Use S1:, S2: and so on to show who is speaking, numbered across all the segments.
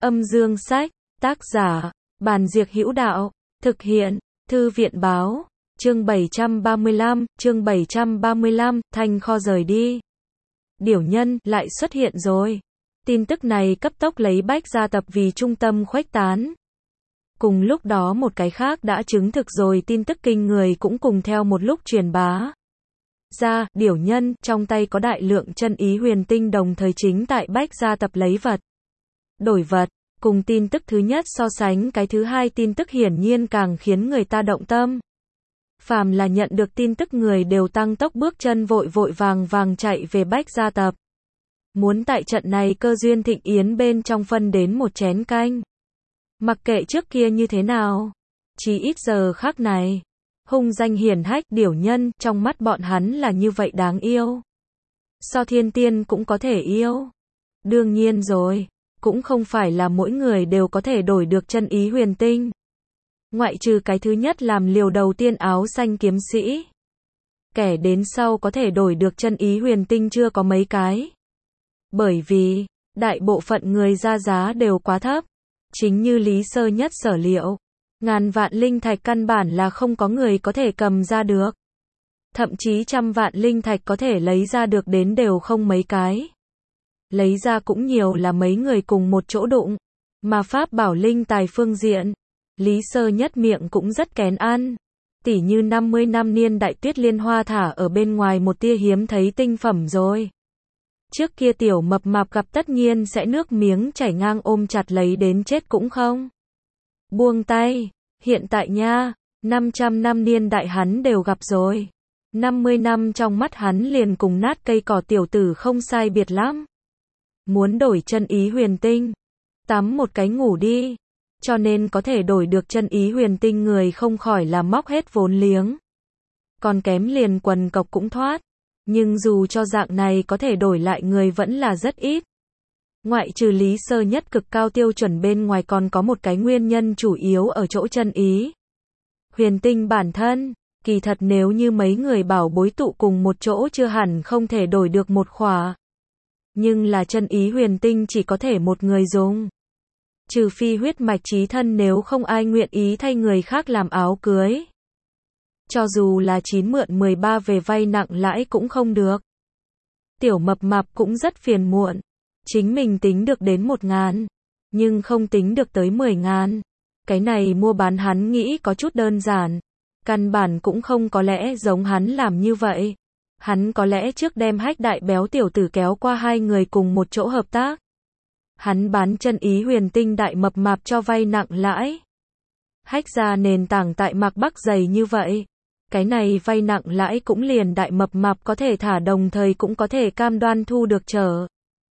S1: Âm dương sách, tác giả, Bàn Diệc Hữu Đạo, thực hiện, Thư viện Báo, chương 735, Thanh Kho rời đi. Điểu nhân, lại xuất hiện rồi. Tin tức này cấp tốc lấy Bách gia tập vì trung tâm khuếch tán. Cùng lúc đó một cái khác đã chứng thực rồi, tin tức kinh người cũng cùng theo một lúc truyền bá ra. Điểu nhân, trong tay có đại lượng chân ý huyền tinh, đồng thời chính tại Bách gia tập lấy vật đổi vật. Cùng tin tức thứ nhất so sánh, cái thứ hai tin tức hiển nhiên càng khiến người ta động tâm. Phàm là nhận được tin tức người đều tăng tốc bước chân, vội vàng chạy về Bách gia tập. Muốn tại trận này cơ duyên thịnh yến bên trong phân đến một chén canh. Mặc kệ trước kia như thế nào, chí ít giờ khắc này, hung danh hiển hách điểu nhân, trong mắt bọn hắn là như vậy đáng yêu. So thiên tiên cũng có thể yêu. Đương nhiên rồi, cũng không phải là mỗi người đều có thể đổi được chân ý huyền tinh. Ngoại trừ cái thứ nhất làm liều đầu tiên áo xanh kiếm sĩ. Kẻ đến sau có thể đổi được chân ý huyền tinh chưa có mấy cái. Bởi vì, đại bộ phận người ra giá đều quá thấp. Chính như Lý Sơ Nhất sở liệu, ngàn vạn linh thạch căn bản là không có người có thể cầm ra được. Thậm chí trăm vạn linh thạch có thể lấy ra được đến đều không mấy cái. Lấy ra cũng nhiều là mấy người cùng một chỗ đụng. Mà pháp bảo linh tài phương diện, Lý Sơ Nhất miệng cũng rất kén ăn. Tỉ như 50 năm niên đại tuyết liên hoa thả ở bên ngoài một tia hiếm thấy tinh phẩm rồi. Trước kia tiểu mập mạp gặp tất nhiên sẽ nước miếng chảy ngang, ôm chặt lấy đến chết cũng không buông tay. Hiện tại nha, 500 năm niên đại hắn đều gặp rồi. 50 năm trong mắt hắn liền cùng nát cây cỏ tiểu tử không sai biệt lắm. Muốn đổi chân ý huyền tinh, tắm một cái ngủ đi. Cho nên có thể đổi được chân ý huyền tinh người không khỏi là móc hết vốn liếng. Còn kém liền quần cọc cũng thoát. Nhưng dù cho dạng này có thể đổi lại người vẫn là rất ít. Ngoại trừ Lý Sơ Nhất cực cao tiêu chuẩn bên ngoài, còn có một cái nguyên nhân chủ yếu ở chỗ chân ý huyền tinh bản thân. Kỳ thật nếu như mấy người bảo bối tụ cùng một chỗ chưa hẳn không thể đổi được một khỏa. Nhưng là chân ý huyền tinh chỉ có thể một người dùng. Trừ phi huyết mạch chí thân, nếu không ai nguyện ý thay người khác làm áo cưới. Cho dù là 9 mượn 13 về vay nặng lãi cũng không được. Tiểu mập mạp cũng rất phiền muộn. Chính mình tính được đến 1.000, nhưng không tính được tới 10.000. Cái này mua bán hắn nghĩ có chút đơn giản. Căn bản cũng không có lẽ giống hắn làm như vậy. Hắn có lẽ trước đem Hách đại béo tiểu tử kéo qua, hai người cùng một chỗ hợp tác. Hắn bán chân ý huyền tinh, đại mập mạp cho vay nặng lãi. Hách ra nền tảng tại Mạc Bắc dày như vậy. Cái này vay nặng lãi cũng liền đại mập mạp có thể thả, đồng thời cũng có thể cam đoan thu được trở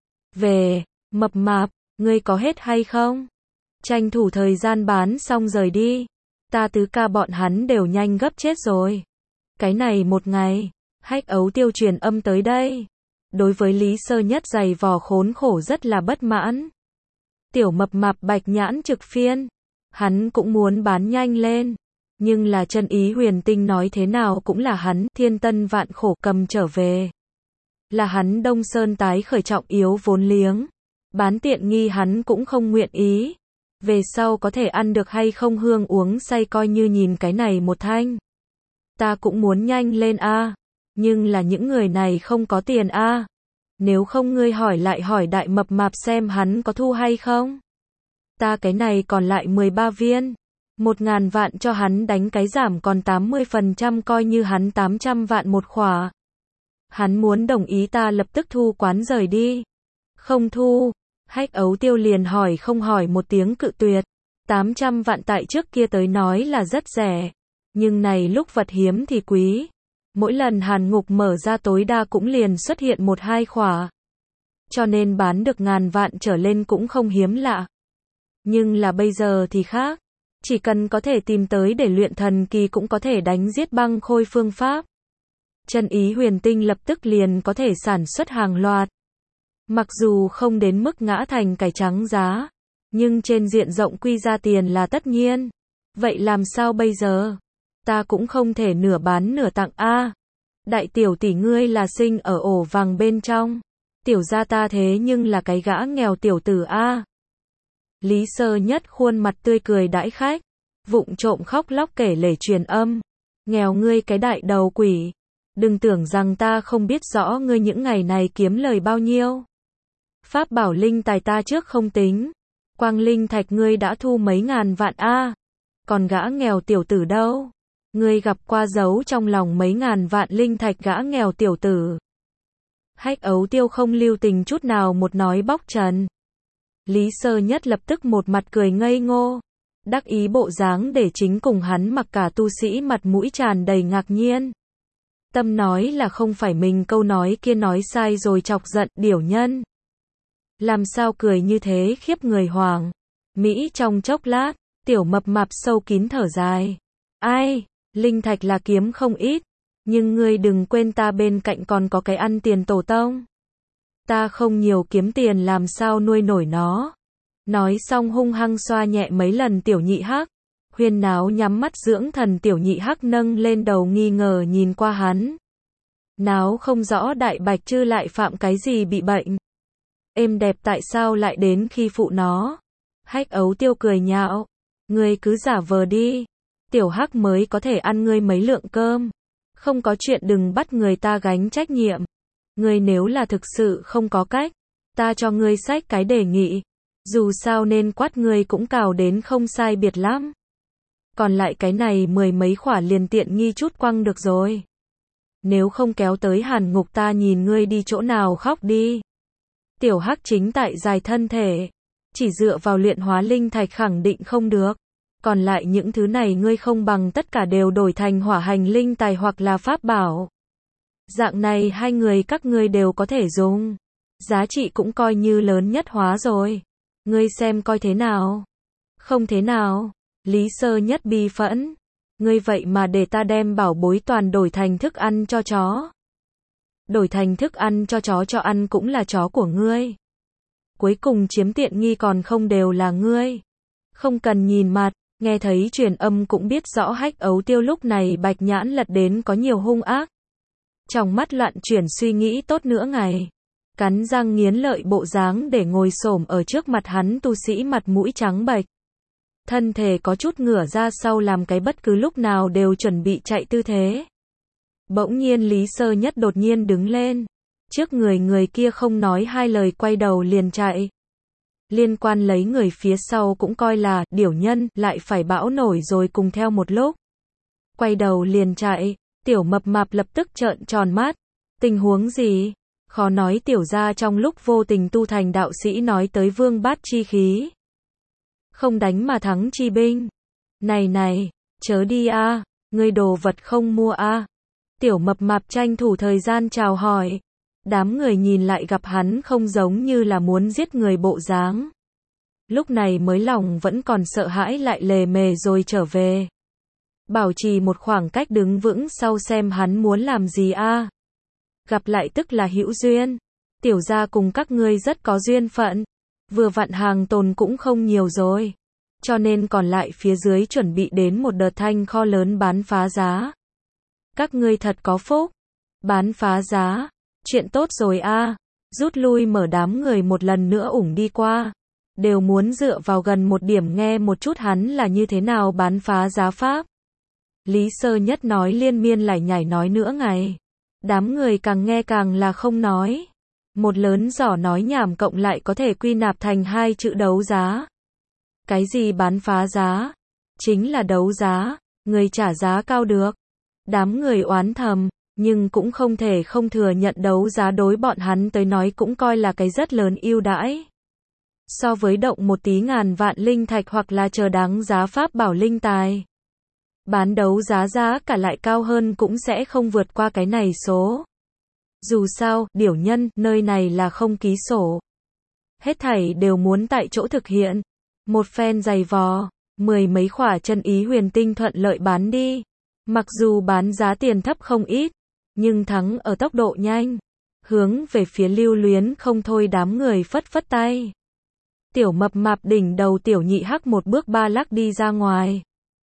S1: về. Mập mạp, ngươi có hết hay không? Tranh thủ thời gian bán xong rời đi. Ta tứ ca bọn hắn đều nhanh gấp chết rồi. Cái này một ngày, Hách ấu tiêu truyền âm tới đây. Đối với Lý Sơ Nhất dày vò khốn khổ rất là bất mãn. Tiểu mập mạp bạch nhãn trực phiên. Hắn cũng muốn bán nhanh lên. Nhưng là chân ý huyền tinh nói thế nào cũng là hắn thiên tân vạn khổ cầm trở về. Là hắn Đông Sơn tái khởi trọng yếu vốn liếng. Bán tiện nghi hắn cũng không nguyện ý. Về sau có thể ăn được hay không hương uống say coi như nhìn cái này một thanh. Ta cũng muốn nhanh lên a. Nhưng là những người này không có tiền a. Nếu không ngươi hỏi lại hỏi đại mập mạp xem hắn có thu hay không. Ta cái này còn lại 13 viên. 1.000 vạn cho hắn đánh cái giảm còn 80%, coi như hắn 800 vạn một khỏa. Hắn muốn đồng ý ta lập tức thu quán rời đi. Không thu. Hách ấu tiêu liền hỏi không hỏi một tiếng cự tuyệt. 800 vạn tại trước kia tới nói là rất rẻ. Nhưng này lúc vật hiếm thì quý. Mỗi lần hàn ngục mở ra tối đa cũng liền xuất hiện 1-2 khỏa. Cho nên bán được 1.000 vạn trở lên cũng không hiếm lạ. Nhưng là bây giờ thì khác. Chỉ cần có thể tìm tới để luyện thần kỳ cũng có thể đánh giết băng khôi phương pháp. Chân ý huyền tinh lập tức liền có thể sản xuất hàng loạt. Mặc dù không đến mức ngã thành cải trắng giá, nhưng trên diện rộng quy ra tiền là tất nhiên. Vậy làm sao bây giờ? Ta cũng không thể nửa bán nửa tặng a. Đại tiểu tỷ ngươi là sinh ở ổ vàng bên trong. Tiểu gia ta thế nhưng là cái gã nghèo tiểu tử a. Lý Sơ Nhất khuôn mặt tươi cười đãi khách, vụng trộm khóc lóc kể lể truyền âm. Nghèo ngươi cái đại đầu quỷ. Đừng tưởng rằng ta không biết rõ ngươi những ngày này kiếm lời bao nhiêu. Pháp bảo linh tài ta trước không tính. Quang linh thạch ngươi đã thu mấy ngàn vạn a. Còn gã nghèo tiểu tử đâu? Ngươi gặp qua giấu trong lòng mấy ngàn vạn linh thạch gã nghèo tiểu tử. Hách Ấu Tiêu không lưu tình chút nào một nói bóc trần. Lý Sơ Nhất lập tức một mặt cười ngây ngô, đắc ý bộ dáng để chính cùng hắn mặc cả tu sĩ mặt mũi tràn đầy ngạc nhiên. Tâm nói là không phải mình câu nói kia nói sai rồi chọc giận điểu nhân. Làm sao cười như thế khiếp người hoàng. Mỹ trong chốc lát, tiểu mập mạp sâu kín thở dài. Ai, linh thạch là kiếm không ít, nhưng ngươi đừng quên ta bên cạnh còn có cái ăn tiền tổ tông. Ta không nhiều kiếm tiền làm sao nuôi nổi nó. Nói xong hung hăng xoa nhẹ mấy lần tiểu nhị hắc. Huyên náo nhắm mắt dưỡng thần tiểu nhị hắc nâng lên đầu nghi ngờ nhìn qua hắn. Náo không rõ đại bạch chư lại phạm cái gì bị bệnh. Êm đẹp tại sao lại đến khi phụ nó. Hách Ấu Tiêu cười nhạo. Ngươi cứ giả vờ đi. Tiểu hắc mới có thể ăn ngươi mấy lượng cơm. Không có chuyện đừng bắt người ta gánh trách nhiệm. Ngươi nếu là thực sự không có cách, ta cho ngươi xách cái đề nghị. Dù sao nên quát ngươi cũng cào đến không sai biệt lắm. Còn lại cái này mười mấy khỏa liền tiện nghi chút quăng được rồi. Nếu không kéo tới hàn ngục ta nhìn ngươi đi chỗ nào khóc đi. Tiểu hắc chính tại dài thân thể. Chỉ dựa vào luyện hóa linh thạch khẳng định không được. Còn lại những thứ này ngươi không bằng tất cả đều đổi thành hỏa hành linh tài hoặc là pháp bảo. Dạng này hai người các ngươi đều có thể dùng. Giá trị cũng coi như lớn nhất hóa rồi. Ngươi xem coi thế nào. Không thế nào. Lý Sơ Nhất bi phẫn. Ngươi vậy mà để ta đem bảo bối toàn đổi thành thức ăn cho chó. Đổi thành thức ăn cho chó cho ăn cũng là chó của ngươi. Cuối cùng chiếm tiện nghi còn không đều là ngươi. Không cần nhìn mặt, nghe thấy truyền âm cũng biết rõ Hách Ấu Tiêu lúc này bạch nhãn lật đến có nhiều hung ác. Trong mắt loạn chuyển suy nghĩ tốt nữa ngày. Cắn răng nghiến lợi bộ dáng để ngồi xổm ở trước mặt hắn tu sĩ mặt mũi trắng bệch. Thân thể có chút ngửa ra sau làm cái bất cứ lúc nào đều chuẩn bị chạy tư thế. Bỗng nhiên Lý Sơ Nhất đột nhiên đứng lên. Trước người kia không nói hai lời quay đầu liền chạy. Liên quan lấy người phía sau cũng coi là điểu nhân lại phải bão nổi rồi cùng theo một lúc. Quay đầu liền chạy, tiểu mập mạp lập tức trợn tròn mắt. Tình huống gì? Khó nói tiểu gia trong lúc vô tình tu thành đạo sĩ nói tới vương bát chi khí. Không đánh mà thắng chi binh. Này, chớ đi a, ngươi đồ vật không mua a. Tiểu mập mạp tranh thủ thời gian chào hỏi. Đám người nhìn lại gặp hắn không giống như là muốn giết người bộ dáng. Lúc này mới lòng vẫn còn sợ hãi lại lề mề rồi trở về. Bảo trì một khoảng cách đứng vững sau xem hắn muốn làm gì a. Gặp lại tức là hữu duyên. Tiểu gia cùng các ngươi rất có duyên phận. Vừa vặn hàng tồn cũng không nhiều rồi. Cho nên còn lại phía dưới chuẩn bị đến một đợt thanh kho lớn bán phá giá. Các ngươi thật có phúc. Bán phá giá. Chuyện tốt rồi a. Rút lui mở đám người một lần nữa ủng đi qua. Đều muốn dựa vào gần một điểm nghe một chút hắn là như thế nào bán phá giá pháp. Lý Sơ Nhất nói liên miên lải nhải nói nữa ngày. Đám người càng nghe càng là không nói. Một lớn giỏ nói nhảm cộng lại có thể quy nạp thành hai chữ đấu giá. Cái gì bán phá giá? Chính là đấu giá, người trả giá cao được. Đám người oán thầm, nhưng cũng không thể không thừa nhận đấu giá đối bọn hắn tới nói cũng coi là cái rất lớn ưu đãi. So với động một tí ngàn vạn linh thạch hoặc là chờ đáng giá pháp bảo linh tài. Bán đấu giá giá cả lại cao hơn cũng sẽ không vượt qua cái này số. Dù sao, điểu nhân, nơi này là không ký sổ. Hết thảy đều muốn tại chỗ thực hiện. Một phen giày vò, mười mấy khỏa chân ý huyền tinh thuận lợi bán đi. Mặc dù bán giá tiền thấp không ít, nhưng thắng ở tốc độ nhanh. Hướng về phía Lưu Luyến không thôi đám người phất phất tay. Tiểu mập mạp đỉnh đầu tiểu nhị hắc một bước ba lắc đi ra ngoài.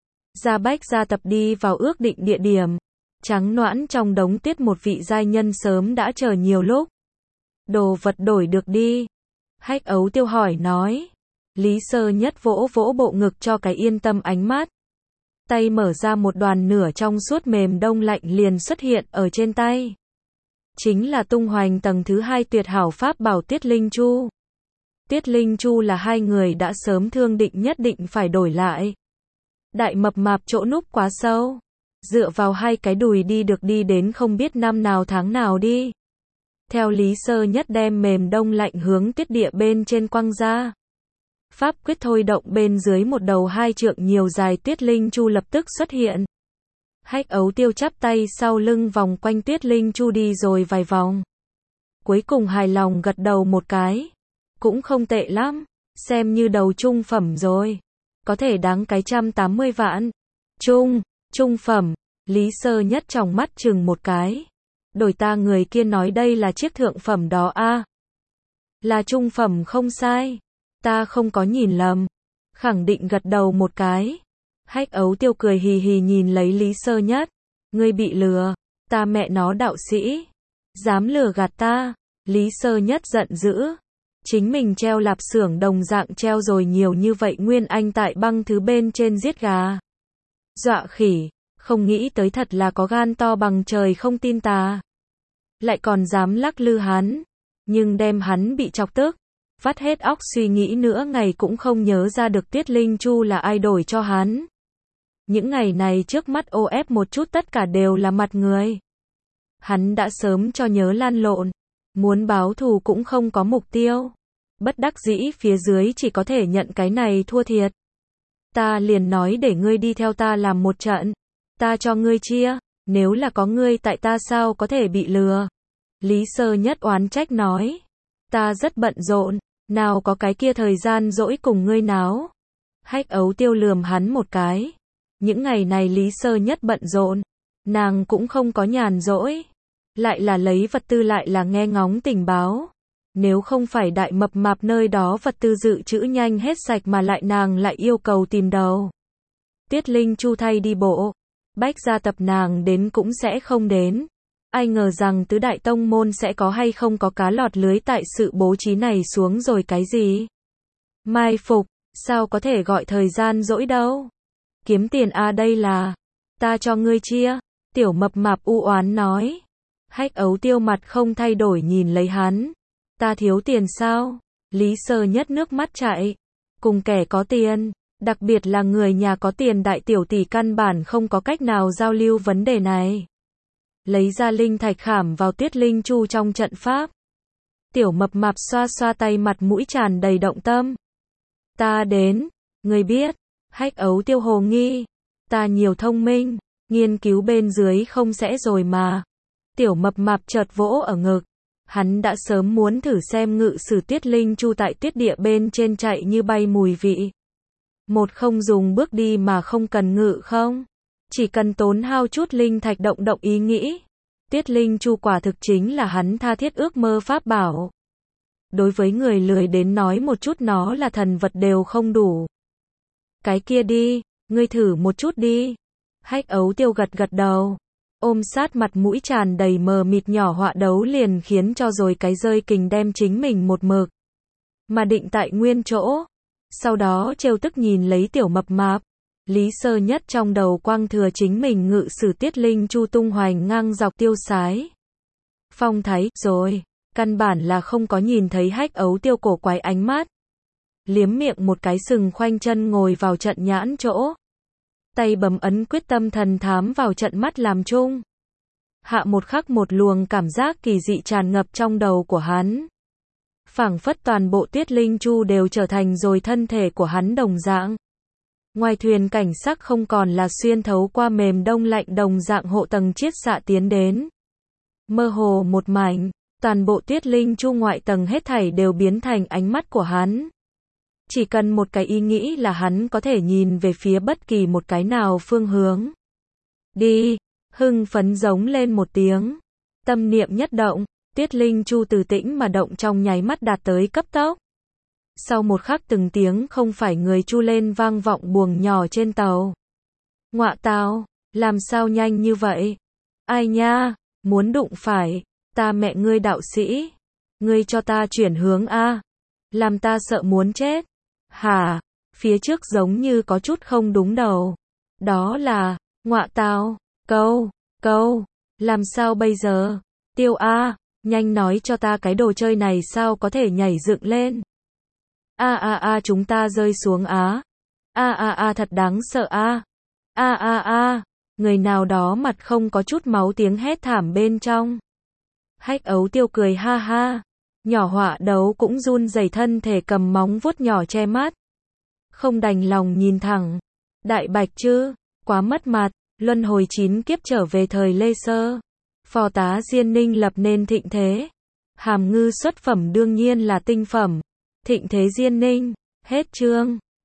S1: Gia Bách gia tập đi vào ước định địa điểm. Trắng noãn trong đống tiết một vị giai nhân sớm đã chờ nhiều lúc. Đồ vật đổi được đi. Hách Ấu Tiêu hỏi nói. Lý Sơ Nhất vỗ vỗ bộ ngực cho cái yên tâm ánh mắt. Tay mở ra một đoàn nửa trong suốt mềm đông lạnh liền xuất hiện ở trên tay. Chính là tung hoành tầng thứ 2 tuyệt hảo pháp bảo Tiết Linh Chu. Tiết Linh Chu là hai người đã sớm thương định nhất định phải đổi lại. Đại mập mạp chỗ núp quá sâu. Dựa vào hai cái đùi đi được đi đến không biết năm nào tháng nào đi. Theo Lý Sơ Nhất đem mềm đông lạnh hướng tiết địa bên trên quăng ra. Pháp quyết thôi động bên dưới một đầu 2 trượng nhiều dài Tiết Linh Chu lập tức xuất hiện. Hách Ấu Tiêu chắp tay sau lưng vòng quanh Tiết Linh Chu đi rồi vài vòng. Cuối cùng hài lòng gật đầu một cái. Cũng không tệ lắm, xem như đầu trung phẩm rồi. Có thể đáng cái 180 vạn. Trung phẩm, Lý Sơ Nhất trong mắt chừng một cái. Đổi ta người kia nói đây là chiếc thượng phẩm đó a. Là trung phẩm không sai. Ta không có nhìn lầm. Khẳng định gật đầu một cái. Hách Ấu Tiêu cười hì hì nhìn lấy Lý Sơ Nhất. Ngươi bị lừa. Ta mẹ nó đạo sĩ. Dám lừa gạt ta. Lý Sơ Nhất giận dữ. Chính mình treo lạp xưởng đồng dạng treo rồi nhiều như vậy Nguyên Anh tại băng thứ bên trên giết gà. Dọa khỉ. Không nghĩ tới thật là có gan to bằng trời không tin ta. Lại còn dám lắc lư hắn. Nhưng đem hắn bị chọc tức. Vắt hết óc suy nghĩ nữa ngày cũng không nhớ ra được Tiết Linh Chu là ai đổi cho hắn. Những ngày này trước mắt ô ép một chút tất cả đều là mặt người. Hắn đã sớm cho nhớ lan lộn. Muốn báo thù cũng không có mục tiêu. Bất đắc dĩ phía dưới chỉ có thể nhận cái này thua thiệt. Ta liền nói để ngươi đi theo ta làm một trận. Ta cho ngươi chia. Nếu là có ngươi tại ta sao có thể bị lừa. Lý Sơ Nhất oán trách nói. Ta rất bận rộn. Nào có cái kia thời gian dỗi cùng ngươi náo. Hách Ấu Tiêu lườm hắn một cái. Những ngày này Lý Sơ Nhất bận rộn. Nàng cũng không có nhàn rỗi. Lại là lấy vật tư lại là nghe ngóng tình báo. Nếu không phải đại mập mạp nơi đó vật tư dự trữ nhanh hết sạch mà lại nàng lại yêu cầu tìm đầu. Tiết Linh Chu thay đi bộ. Bách gia tập nàng đến cũng sẽ không đến. Ai ngờ rằng tứ đại tông môn sẽ có hay không có cá lọt lưới tại sự bố trí này xuống rồi cái gì. Mai phục, sao có thể gọi thời gian dỗi đâu. Kiếm tiền đây là. Ta cho ngươi chia. Tiểu mập mạp u oán nói. Hách Ấu Tiêu mặt không thay đổi nhìn lấy hắn. Ta thiếu tiền sao? Lý Sơ Nhất nước mắt chảy. Cùng kẻ có tiền, đặc biệt là người nhà có tiền đại tiểu tỷ căn bản không có cách nào giao lưu vấn đề này. Lấy ra linh thạch khảm vào Tiết Linh Chu trong trận pháp. Tiểu mập mạp xoa xoa tay mặt mũi tràn đầy động tâm. Ta đến, ngươi biết. Hách Ấu Tiêu hồ nghi. Ta nhiều thông minh, nghiên cứu bên dưới không sẽ rồi mà. Tiểu mập mạp chợt vỗ ở ngực. Hắn đã sớm muốn thử xem ngự sử Tiết Linh Chu tại tiết địa bên trên chạy như bay mùi vị. Một không dùng bước đi mà không cần ngự không. Chỉ cần tốn hao chút linh thạch động động ý nghĩ. Tiết Linh Chu quả thực chính là hắn tha thiết ước mơ pháp bảo. Đối với người lười đến nói một chút nó là thần vật đều không đủ. Cái kia đi, ngươi thử một chút đi. Hách Ấu Tiêu gật gật đầu. Ôm sát mặt mũi tràn đầy mờ mịt nhỏ họa đấu liền khiến cho rồi cái rơi kình đem chính mình một mực. Mà định tại nguyên chỗ. Sau đó trêu tức nhìn lấy tiểu mập mạp. Lý Sơ Nhất trong đầu quang thừa chính mình ngự sử Tiết Linh Chu tung hoành ngang dọc tiêu sái. Phong thấy rồi. Căn bản là không có nhìn thấy Hách Ấu Tiêu cổ quái ánh mắt. Liếm miệng một cái sừng khoanh chân ngồi vào trận nhãn chỗ. Tay bấm ấn quyết tâm thần thám vào trận mắt làm chung. Hạ một khắc một luồng cảm giác kỳ dị tràn ngập trong đầu của hắn. Phảng phất toàn bộ Tiết Linh Chu đều trở thành rồi thân thể của hắn đồng dạng. Ngoài thuyền cảnh sắc không còn là xuyên thấu qua mềm đông lạnh đồng dạng hộ tầng chiết xạ tiến đến. Mơ hồ một mảnh, toàn bộ Tiết Linh Chu ngoại tầng hết thảy đều biến thành ánh mắt của hắn. Chỉ cần một cái ý nghĩ là hắn có thể nhìn về phía bất kỳ một cái nào phương hướng. Đi, hưng phấn giống lên một tiếng. Tâm niệm nhất động, Tiết Linh Chu từ tĩnh mà động trong nháy mắt đạt tới cấp tốc. Sau một khắc từng tiếng không phải người chu lên vang vọng buồng nhỏ trên tàu. Ngọa tao, làm sao nhanh như vậy? Ai nha, muốn đụng phải, ta mẹ ngươi đạo sĩ. Ngươi cho ta chuyển hướng a. Làm ta sợ muốn chết. Hả? Phía trước giống như có chút không đúng đầu. Đó là, ngọa tào, câu, làm sao bây giờ? Tiêu A, nhanh nói cho ta cái đồ chơi này sao có thể nhảy dựng lên. Chúng ta rơi xuống á. Thật đáng sợ a. Người nào đó mặt không có chút máu tiếng hét thảm bên trong. Hách Ấu Tiêu cười ha ha. Nhỏ họa đấu cũng run rẩy thân thể cầm móng vuốt nhỏ che mắt. Không đành lòng nhìn thẳng. Đại bạch chứ, quá mất mặt, luân hồi 9 kiếp trở về thời Lê Sơ. Phò tá Diên Ninh lập nên thịnh thế. Hàm ngư xuất phẩm đương nhiên là tinh phẩm. Thịnh thế Diên Ninh, hết chương.